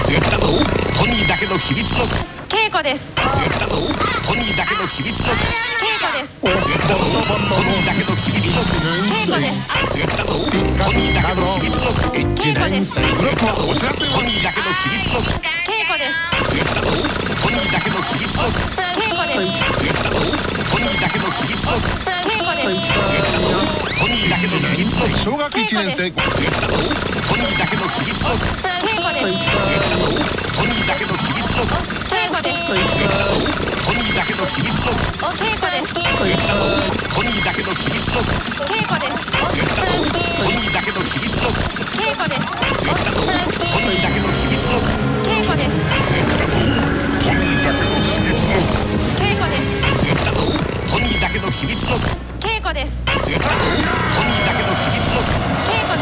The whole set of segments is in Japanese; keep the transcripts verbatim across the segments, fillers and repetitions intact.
強気だぞ。トニーだけの秘密の稽古です。 強気だぞ。トニーだけの秘密の稽古です。 強気だぞ。トニーだけの秘密の稽古です。 強気だぞ。トニーだけの秘密の稽古です。 強気だぞ。トニーだけの秘密の稽古です。 強気だぞ。トニーだけの秘密の稽古です。 強気だぞ。トニーだけの秘密の稽古です。 強気だぞ。トニーだけの秘密の小学いちねん生。 強気だぞ。トニーだけの秘密の稽古です。 強気だぞ。トニーだけの秘密の稽古です。 強気だぞ。トニーだけの秘密のお稽古です。 強気だぞ。トニーだけの秘密の稽古です。 強気だぞ。トニーだけの秘密の稽古です。 強気だぞ。トニーだけの秘密の稽古です。 強気だぞ。トニーだけの秘密の稽古です。 強気だぞ。トニーだけの秘密の稽古です。 強気だぞ。トニーだけの秘密の稽古です。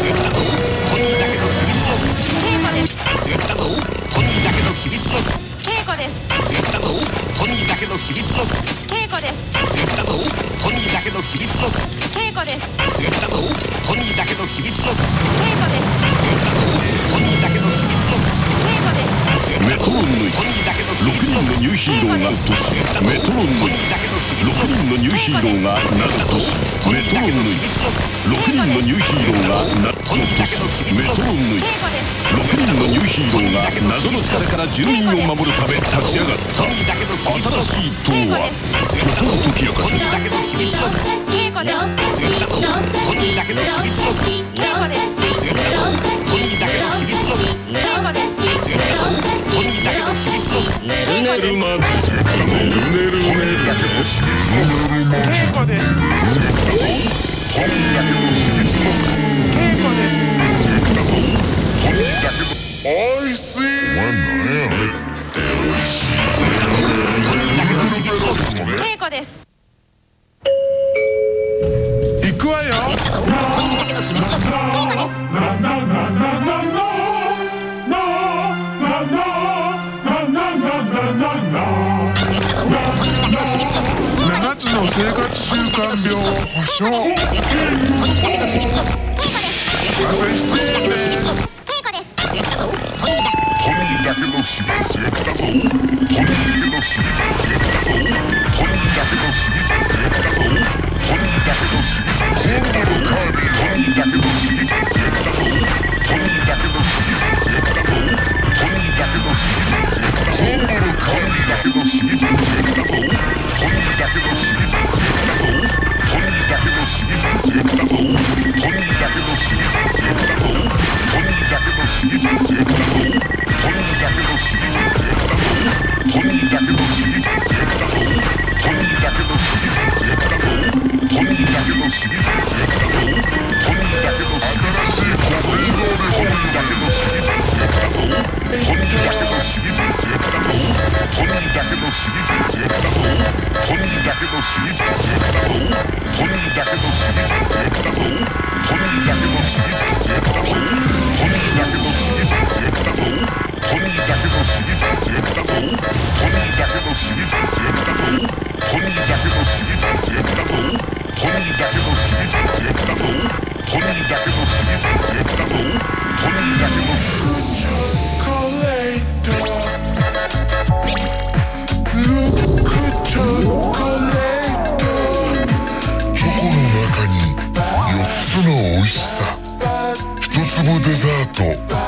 強気だぞ。トニーだけの秘密の稽古です。 強気だぞ。トニーだけの秘密の稽古です。 強気だぞ。トニーだけの秘密の稽古です。 強気だぞ。トニーだけの秘密の稽古です。 強気だぞ。トニーだけの秘密の稽古です。 強気だぞ。トニーだけの秘密の稽古です。 強気だぞ。 メトロンのトニーだけの秘ろく密のにんのニューヒーローが落としメトロンのトニーだけの秘密ろくにんのニューヒーローがなどとしメトロンのろくにんのニューヒーローがなどとしメトロンの稽古です。 ろくにんのニューヒーローが謎の力から住民を守るため立ち上がった新しい党は時を解き明かす稽古です。 強気だぞ。トニーだけの秘密の稽古です。 強気だぞ。トニーだけの秘密の稽古です。 強気だぞ。トニーだけの秘密の稽古です。 稽古です。おいしい。 稽古です。 行くわよ。 トニーだけの秘密の稽古です。 なななななななななななな強気だぞ。トニーだけの秘密の七つの生活習慣病を保証。 強気だぞ。トニーだけの秘密の強気だぞ。トニーだけの秘密の稽古です。 強気だぞ。トニーだトニーだけの秘密強気だぞ。トニーだけの秘密強気だぞ。トニーだけの秘密強気だぞ。トニーだけの秘密強気だぞ。トニーだけの秘密強気だぞ。トニーだけの秘密強気だぞ。トニーだけの秘密強気だぞ。トニーだけの秘密強気だぞ。トニーだけの秘密強気だぞ。トニーだけの秘密強気だぞ。トニーだけの秘密強気だぞ。トニーだけの秘密強気だぞ。トニーだけの秘密強気だぞ。トニーだけの秘密強気だぞ。トニーだけの秘密強気だぞ。トニーだけの秘密強気だぞ。トニーだけの秘密強気だぞ。トニーだけの新しいコード映像でトニーだけの秘密強気だぞ。トニーだけの秘密強気だぞ。トニーだけの秘密強気だぞ。トニーだけの秘密強気だぞ。トニーだけの秘密強気だぞ。トニーだけの秘密強気だぞ。トニーだけの秘密強気だぞ。トニーだけの秘密強気だぞ。トニーだけの秘密強気だぞ。トニーだけの秘密強